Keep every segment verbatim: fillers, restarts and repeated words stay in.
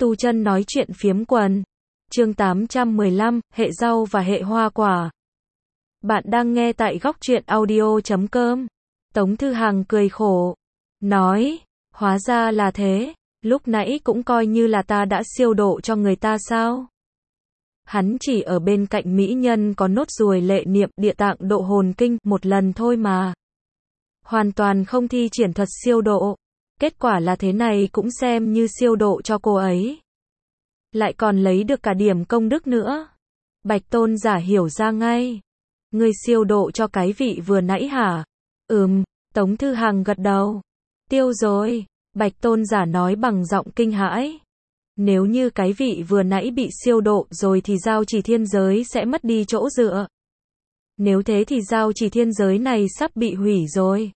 Tu chân nói chuyện phiếm quần. Chương tám trăm mười lăm, hệ rau và hệ hoa quả. Bạn đang nghe tại góc truyện audio chấm com. Tống Thư Hằng cười khổ. Nói, hóa ra là thế, lúc nãy cũng coi như là ta đã siêu độ cho người ta sao? Hắn chỉ ở bên cạnh mỹ nhân có nốt ruồi lệ niệm địa tạng độ hồn kinh một lần thôi mà. Hoàn toàn không thi triển thuật siêu độ. Kết quả là thế này cũng xem như siêu độ cho cô ấy. Lại còn lấy được cả điểm công đức nữa. Bạch Tôn giả hiểu ra ngay. Ngươi siêu độ cho cái vị vừa nãy hả? Ừm, Tống Thư Hằng gật đầu. Tiêu rồi, Bạch Tôn giả nói bằng giọng kinh hãi. Nếu như cái vị vừa nãy bị siêu độ rồi thì giao trì thiên giới sẽ mất đi chỗ dựa. Nếu thế thì giao trì thiên giới này sắp bị hủy rồi.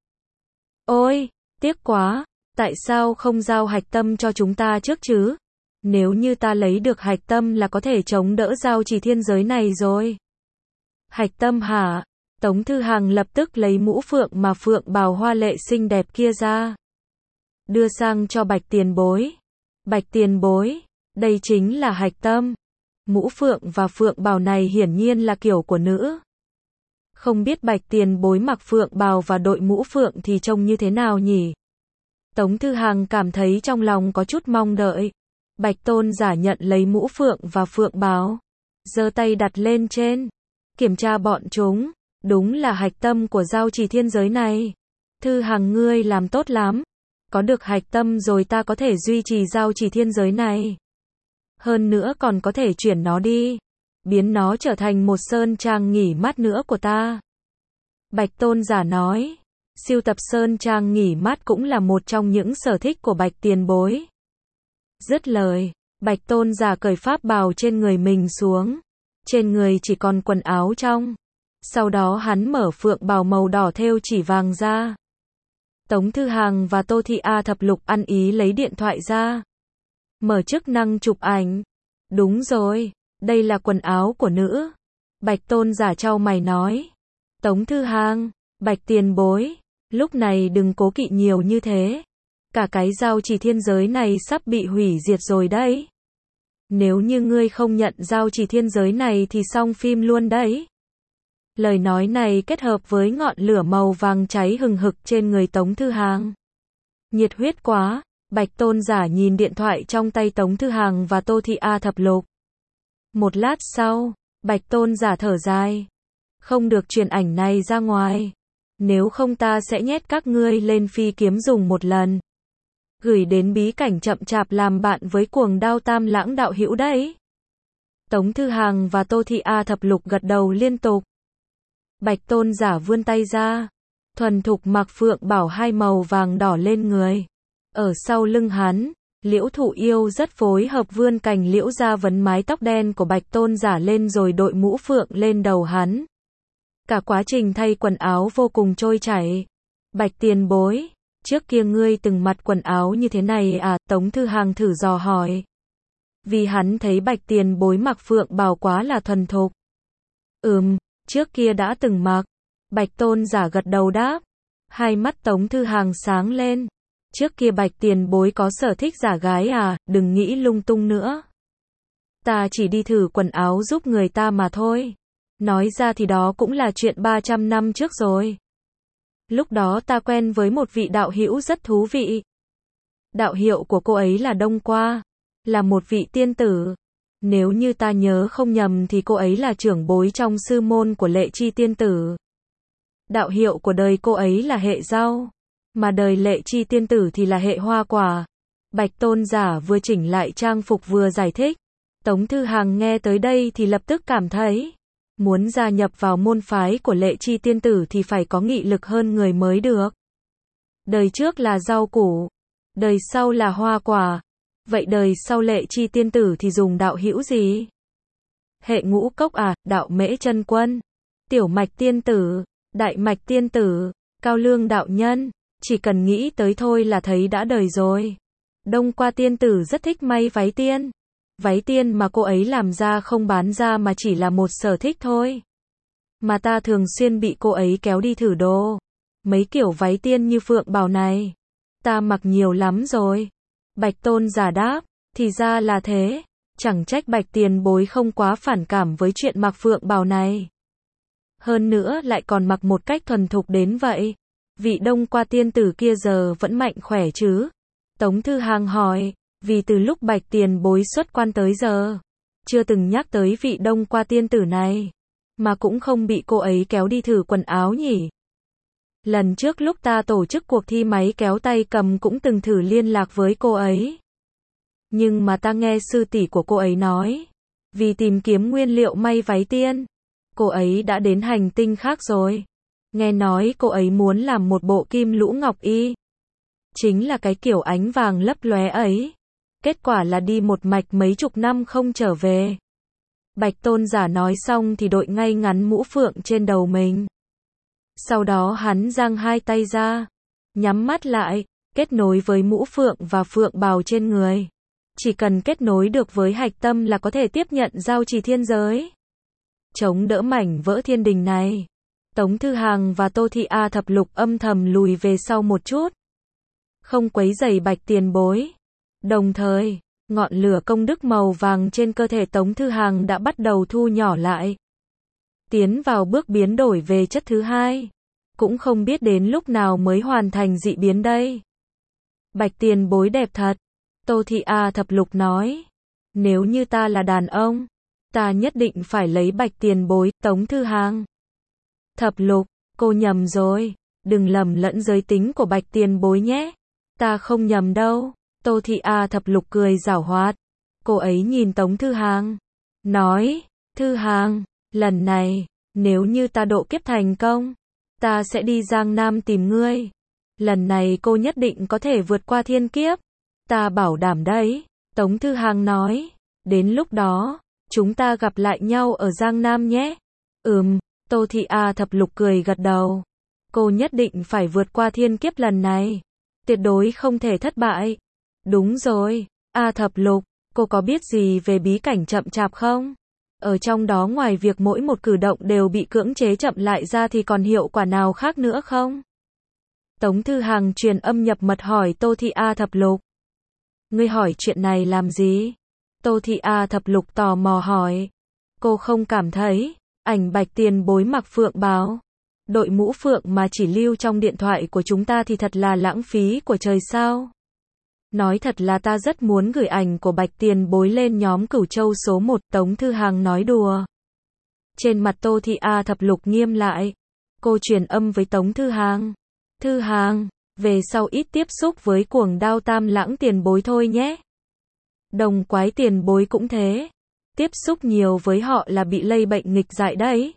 Ôi, tiếc quá, tại sao không giao hạch tâm cho chúng ta trước chứ? Nếu như ta lấy được hạch tâm là có thể chống đỡ giao trì thiên giới này rồi. Hạch tâm hả? Tống Thư Hằng lập tức lấy mũ phượng mà phượng bào hoa lệ xinh đẹp kia ra. Đưa sang cho Bạch Tiền Bối. Bạch Tiền Bối, đây chính là hạch tâm. Mũ phượng và phượng bào này hiển nhiên là kiểu của nữ. Không biết Bạch Tiền Bối mặc phượng bào và đội mũ phượng thì trông như thế nào nhỉ? Tống Thư Hằng cảm thấy trong lòng có chút mong đợi. Bạch Tôn giả nhận lấy mũ phượng và phượng bào, giơ tay đặt lên trên, kiểm tra bọn chúng, đúng là hạch tâm của giao trì thiên giới này. Thư Hằng ngươi làm tốt lắm, có được hạch tâm rồi ta có thể duy trì giao trì thiên giới này. Hơn nữa còn có thể chuyển nó đi, biến nó trở thành một sơn trang nghỉ mát nữa của ta. Bạch Tôn giả nói, sưu tập sơn trang nghỉ mát cũng là một trong những sở thích của Bạch Tiền Bối. Dứt lời, Bạch Tôn giả cởi pháp bào trên người mình xuống. Trên người chỉ còn quần áo trong. Sau đó hắn mở phượng bào màu đỏ thêu chỉ vàng ra. Tống Thư Hằng và Tô Thị A Thập Lục ăn ý lấy điện thoại ra. Mở chức năng chụp ảnh. Đúng rồi, đây là quần áo của nữ. Bạch Tôn giả chau mày nói. Tống Thư Hằng, Bạch Tiền Bối, lúc này đừng cố kỵ nhiều như thế. Cả cái giao trì thiên giới này sắp bị hủy diệt rồi đấy. Nếu như ngươi không nhận giao trì thiên giới này thì xong phim luôn đấy. Lời nói này kết hợp với ngọn lửa màu vàng cháy hừng hực trên người Tống Thư Hằng. Nhiệt huyết quá, Bạch Tôn giả nhìn điện thoại trong tay Tống Thư Hằng và Tô Thị A Thập Lục. Một lát sau, Bạch Tôn giả thở dài. Không được truyền ảnh này ra ngoài. Nếu không ta sẽ nhét các ngươi lên phi kiếm dùng một lần. Gửi đến bí cảnh chậm chạp làm bạn với cuồng đao tam lãng đạo hữu đấy. Tống Thư Hằng và Tô Thị A Thập Lục gật đầu liên tục. Bạch Tôn giả vươn tay ra, thuần thục mặc phượng bảo hai màu vàng đỏ lên người. Ở sau lưng hắn, Liễu Thụ Yêu rất phối hợp vươn cành liễu ra vấn mái tóc đen của Bạch Tôn giả lên rồi đội mũ phượng lên đầu hắn. Cả quá trình thay quần áo vô cùng trôi chảy. Bạch Tiền Bối, trước kia ngươi từng mặc quần áo như thế này à? Tống Thư Hằng thử dò hỏi. Vì hắn thấy Bạch Tiền Bối mặc phượng bào quá là thuần thục. Ừm, trước kia đã từng mặc. Bạch Tôn giả gật đầu đáp. Hai mắt Tống Thư Hằng sáng lên. Trước kia Bạch Tiền Bối có sở thích giả gái à? Đừng nghĩ lung tung nữa. Ta chỉ đi thử quần áo giúp người ta mà thôi. Nói ra thì đó cũng là chuyện ba trăm năm trước rồi. Lúc đó ta quen với một vị đạo hữu rất thú vị. Đạo hiệu của cô ấy là Đông Qua, là một vị tiên tử. Nếu như ta nhớ không nhầm thì cô ấy là trưởng bối trong sư môn của Lệ Chi tiên tử. Đạo hiệu của đời cô ấy là hệ rau, mà đời Lệ Chi tiên tử thì là hệ hoa quả. Bạch Tôn giả vừa chỉnh lại trang phục vừa giải thích. Tống Thư Hằng nghe tới đây thì lập tức cảm thấy, muốn gia nhập vào môn phái của Lệ Chi tiên tử thì phải có nghị lực hơn người mới được. Đời trước là rau củ, đời sau là hoa quả. Vậy đời sau Lệ Chi tiên tử thì dùng đạo hữu gì? Hệ ngũ cốc à? Đạo Mễ chân quân, Tiểu Mạch tiên tử, Đại Mạch tiên tử, Cao Lương đạo nhân. Chỉ cần nghĩ tới thôi là thấy đã đời rồi. Đông Qua tiên tử rất thích may váy tiên. Váy tiên mà cô ấy làm ra không bán ra mà chỉ là một sở thích thôi. Mà ta thường xuyên bị cô ấy kéo đi thử đồ. Mấy kiểu váy tiên như phượng bào này, ta mặc nhiều lắm rồi. Bạch Tôn giả đáp, Thì ra là thế, chẳng trách Bạch tiền bối không quá phản cảm với chuyện mặc phượng bào này. Hơn nữa lại còn mặc một cách thuần thục đến vậy. Vị Đông Qua tiên tử kia giờ vẫn mạnh khỏe chứ? Tống Thư Hàng hỏi, vì từ lúc Bạch tiền bối xuất quan tới giờ, chưa từng nhắc tới vị Đông Qua tiên tử này, mà cũng không bị cô ấy kéo đi thử quần áo nhỉ? Lần trước lúc ta tổ chức cuộc thi máy kéo tay cầm cũng từng thử liên lạc với cô ấy. Nhưng mà ta nghe sư tỷ của cô ấy nói, vì tìm kiếm nguyên liệu may váy tiên, cô ấy đã đến hành tinh khác rồi. Nghe nói cô ấy muốn làm một bộ kim lũ ngọc y. Chính là cái kiểu ánh vàng lấp lóe ấy. Kết quả là đi một mạch mấy chục năm không trở về. Bạch Tôn giả nói xong thì đội ngay ngắn mũ phượng trên đầu mình. Sau đó hắn giang hai tay ra, nhắm mắt lại, kết nối với mũ phượng và phượng bào trên người. Chỉ cần kết nối được với hạch tâm là có thể tiếp nhận giao trì thiên giới. Chống đỡ mảnh vỡ thiên đình này. Tống Thư Hàng và Tô Thị A Thập Lục âm thầm lùi về sau một chút. Không quấy rầy Bạch tiền bối. Đồng thời, ngọn lửa công đức màu vàng trên cơ thể Tống Thư Hàng đã bắt đầu thu nhỏ lại. Tiến vào bước biến đổi về chất thứ hai. Cũng không biết đến lúc nào mới hoàn thành dị biến đây. Bạch tiền bối đẹp thật. Tô Thị A Thập Lục nói. Nếu như ta là đàn ông, ta nhất định phải lấy Bạch tiền bối. Tống Thư Hàng. Thập Lục, cô nhầm rồi. Đừng lầm lẫn giới tính của Bạch tiền bối nhé. Ta không nhầm đâu. Tô Thị A Thập Lục cười giảo hoạt. Cô ấy nhìn Tống Thư Hàng. Nói, Thư Hàng, lần này, nếu như ta độ kiếp thành công, ta sẽ đi Giang Nam tìm ngươi. Lần này cô nhất định có thể vượt qua thiên kiếp. Ta bảo đảm đấy. Tống Thư Hàng nói. Đến lúc đó, chúng ta gặp lại nhau ở Giang Nam nhé. Ừm, Tô Thị A Thập Lục cười gật đầu. Cô nhất định phải vượt qua thiên kiếp lần này. Tuyệt đối không thể thất bại. Đúng rồi, A Thập Lục, cô có biết gì về bí cảnh chậm chạp không? Ở trong đó ngoài việc mỗi một cử động đều bị cưỡng chế chậm lại ra thì còn hiệu quả nào khác nữa không? Tống Thư Hàng truyền âm nhập mật hỏi Tô Thị A Thập Lục. Ngươi hỏi chuyện này làm gì? Tô Thị A Thập Lục tò mò hỏi. Cô không cảm thấy, ảnh Bạch tiền bối mặc phượng bào, đội mũ phượng mà chỉ lưu trong điện thoại của chúng ta thì thật là lãng phí của trời sao? Nói thật là ta rất muốn gửi ảnh của Bạch tiền bối lên nhóm Cửu Châu số một. Tống Thư Hàng nói đùa. Trên mặt Tô Thị A Thập Lục nghiêm lại. Cô truyền âm với Tống Thư Hàng. Thư Hàng, về sau ít tiếp xúc với cuồng đao tam lãng tiền bối thôi nhé. Đồng quái tiền bối cũng thế. Tiếp xúc nhiều với họ là bị lây bệnh nghịch dại đấy.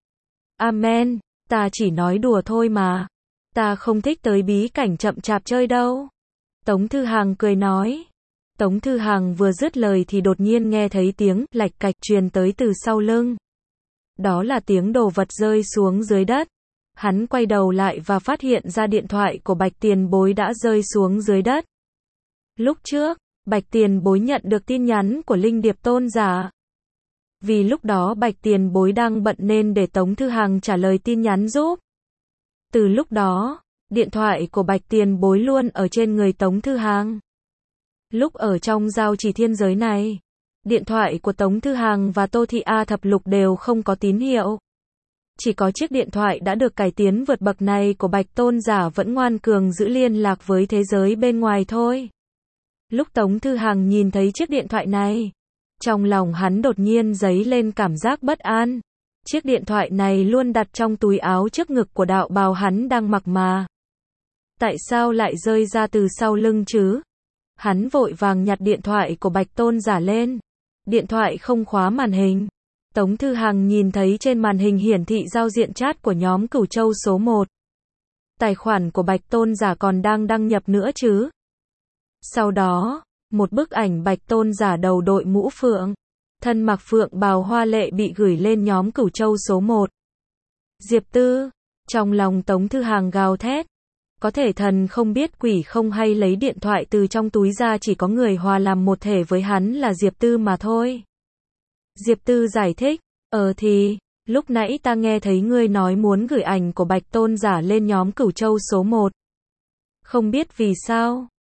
Amen, ta chỉ nói đùa thôi mà. Ta không thích tới bí cảnh chậm chạp chơi đâu. Tống Thư Hàng cười nói. Tống Thư Hàng vừa dứt lời thì đột nhiên nghe thấy tiếng lạch cạch truyền tới từ sau lưng. Đó là tiếng đồ vật rơi xuống dưới đất. Hắn quay đầu lại và phát hiện ra điện thoại của Bạch tiền bối đã rơi xuống dưới đất. Lúc trước, Bạch tiền bối nhận được tin nhắn của Linh Điệp Tôn giả. Vì lúc đó Bạch tiền bối đang bận nên để Tống Thư Hàng trả lời tin nhắn giúp. Từ lúc đó, điện thoại của Bạch tiền bối luôn ở trên người Tống Thư Hàng. Lúc ở trong giao trì thiên giới này, điện thoại của Tống Thư Hàng và Tô Thị A Thập Lục đều không có tín hiệu. Chỉ có chiếc điện thoại đã được cải tiến vượt bậc này của Bạch Tôn giả vẫn ngoan cường giữ liên lạc với thế giới bên ngoài thôi. Lúc Tống Thư Hàng nhìn thấy chiếc điện thoại này, trong lòng hắn đột nhiên dấy lên cảm giác bất an. Chiếc điện thoại này luôn đặt trong túi áo trước ngực của đạo bào hắn đang mặc mà. Tại sao lại rơi ra từ sau lưng chứ? Hắn vội vàng nhặt điện thoại của Bạch Tôn giả lên. Điện thoại không khóa màn hình. Tống Thư Hàng nhìn thấy trên màn hình hiển thị giao diện chat của nhóm Cửu Châu số một. Tài khoản của Bạch Tôn giả còn đang đăng nhập nữa chứ? Sau đó, một bức ảnh Bạch Tôn giả đầu đội mũ phượng, thân mặc phượng bào hoa lệ bị gửi lên nhóm Cửu Châu số một. Diệp Tư, trong lòng Tống Thư Hàng gào thét. Có thể thần không biết quỷ không hay lấy điện thoại từ trong túi ra, chỉ có người hòa làm một thể với hắn là Diệp Tư mà thôi. Diệp Tư giải thích, ờ thì, lúc nãy ta nghe thấy ngươi nói muốn gửi ảnh của Bạch Tôn giả lên nhóm Cửu Châu số một. Không biết vì sao,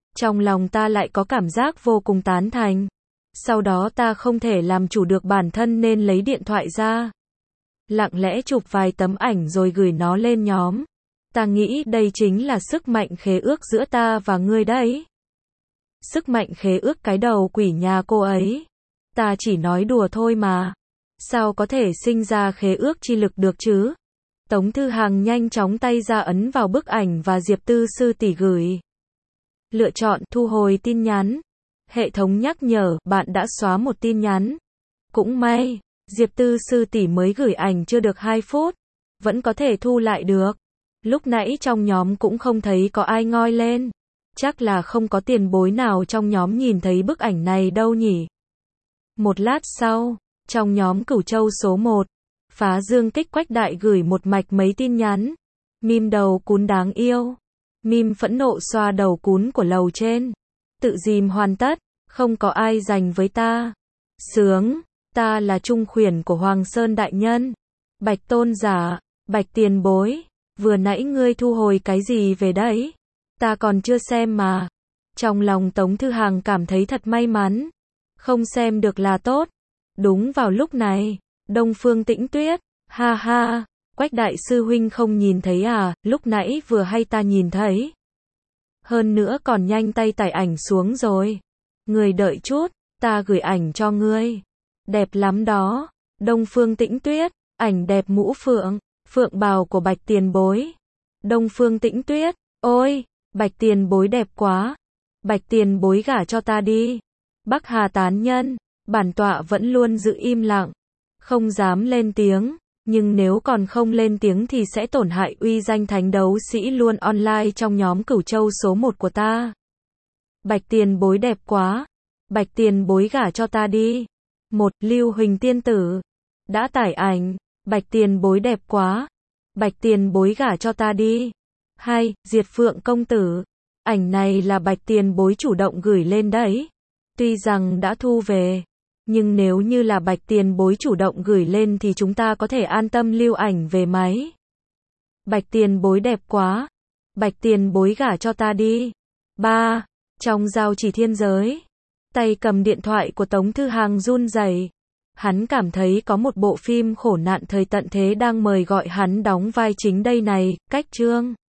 Trong lòng ta lại có cảm giác vô cùng tán thành. Sau đó ta không thể làm chủ được bản thân nên lấy điện thoại ra. Lặng lẽ chụp vài tấm ảnh rồi gửi nó lên nhóm. Ta nghĩ đây chính là sức mạnh khế ước giữa ta và ngươi đấy. Sức mạnh khế ước cái đầu quỷ nhà cô ấy. Ta chỉ nói đùa thôi mà. Sao có thể sinh ra khế ước chi lực được chứ? Tống Thư Hằng nhanh chóng tay ra ấn vào bức ảnh và Diệp Tư sư tỷ gửi. Lựa chọn thu hồi tin nhắn. Hệ thống nhắc nhở bạn đã xóa một tin nhắn. Cũng may, Diệp Tư sư tỷ mới gửi ảnh chưa được hai phút. Vẫn có thể thu lại được. Lúc nãy trong nhóm cũng không thấy có ai ngoi lên. Chắc là không có tiền bối nào trong nhóm nhìn thấy bức ảnh này đâu nhỉ. Một lát sau, trong nhóm Cửu Châu số một, Phá Dương Kích Quách Đại gửi một mạch mấy tin nhắn. Mím đầu cún đáng yêu. Mím phẫn nộ xoa đầu cún của lầu trên. Tự dìm hoàn tất, không có ai giành với ta. Sướng, ta là trung khuyển của Hoàng Sơn đại nhân. Bạch tôn giả, Bạch tiền bối, vừa nãy ngươi thu hồi cái gì về đấy? Ta còn chưa xem mà. Trong lòng Tống Thư Hằng cảm thấy thật may mắn. Không xem được là tốt. Đúng vào lúc này, Đông Phương Tĩnh Tuyết, ha ha, Quách đại sư huynh không nhìn thấy à, lúc nãy vừa hay ta nhìn thấy. Hơn nữa còn nhanh tay tải ảnh xuống rồi. Người đợi chút, ta gửi ảnh cho ngươi. Đẹp lắm đó. Đông Phương Tĩnh Tuyết, ảnh đẹp mũ phượng, phượng bào của Bạch tiền bối. Đông Phương Tĩnh Tuyết, ôi, Bạch tiền bối đẹp quá. Bạch tiền bối gả cho ta đi. Bắc Hà tán nhân, bản tọa vẫn luôn giữ im lặng, không dám lên tiếng, nhưng nếu còn không lên tiếng thì sẽ tổn hại uy danh thánh đấu sĩ luôn online trong nhóm Cửu Châu số một của ta. Bạch tiền bối đẹp quá. Bạch tiền bối gả cho ta đi. Một, Lưu Huỳnh tiên tử. Đã tải ảnh. Bạch tiền bối đẹp quá. Bạch tiền bối gả cho ta đi. Hai, Diệt Phượng công tử. Ảnh này là Bạch tiền bối chủ động gửi lên đấy. Tuy rằng đã thu về, nhưng nếu như là Bạch tiền bối chủ động gửi lên thì chúng ta có thể an tâm lưu ảnh về máy. Bạch tiền bối đẹp quá. Bạch tiền bối gả cho ta đi. Ba, trong giao chỉ thiên giới, tay cầm điện thoại của Tống Thư Hằng run rẩy. Hắn cảm thấy có một bộ phim khổ nạn thời tận thế đang mời gọi hắn đóng vai chính đây này, cách chương.